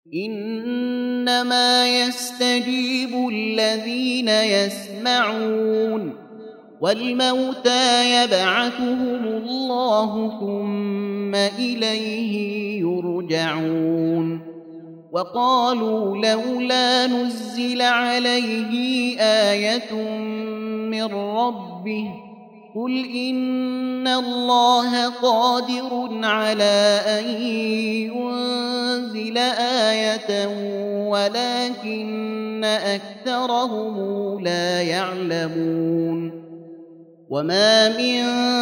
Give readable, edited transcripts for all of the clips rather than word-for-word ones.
إنما يستجيب الذين يسمعون والموتى يبعثهم الله ثم إليه يرجعون وقالوا لولا نزل عليه آية من ربه قل إن الله قادر على أن ينزل آية ولكن أكثرهم لا يعلمون وما من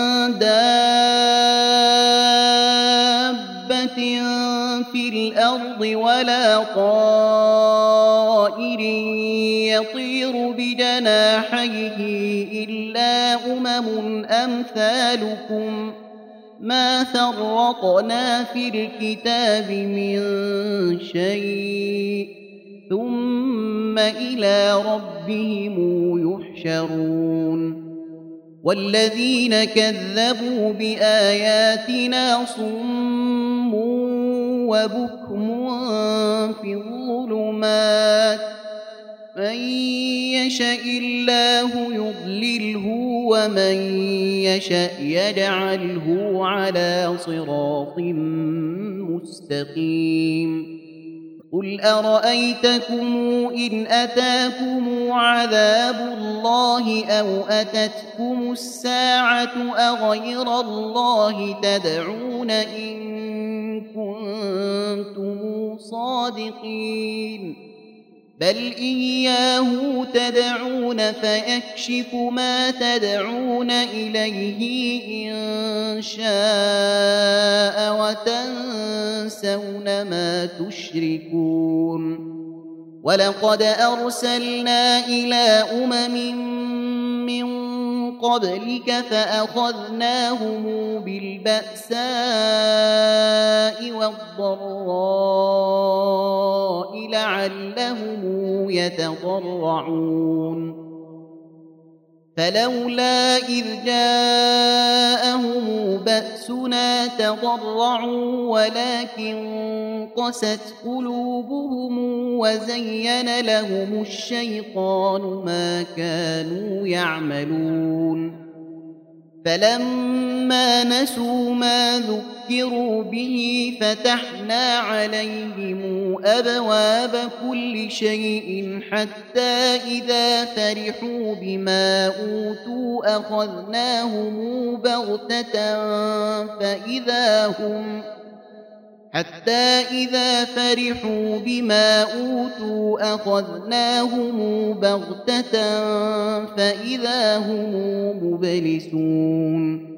دابة في الأرض ولا طائر يطير بجناحيه إلا أمثالكم ما فرطنا في الكتاب من شيء ثم إلى ربهم يحشرون والذين كذبوا بآياتنا صم وبكم في الظلمات من يشاء الله يضلله ومن يشاء يجعله على صراط مستقيم قل أرأيتكم إن أتاكم عذاب الله أو أتتكم الساعة أغير الله تدعون إن كنتم صادقين بل إياه تدعون فيكشف ما تدعون إليه إن شاء وتنسون ما تشركون ولقد أرسلنا إلى من قبلك فأخذناهم بالبأساء والضراء لعلهم يتضرعون فلولا إذ جاءهم بأسنا تضرعوا ولكن قست قلوبهم وزين لهم الشيطان ما كانوا يعملون فلما نسوا ما ذكروا به فتحنا عليهم أبواب كل شيء حتى إذا فرحوا بما أوتوا أخذناهم بغتة فإذا هم مبلسون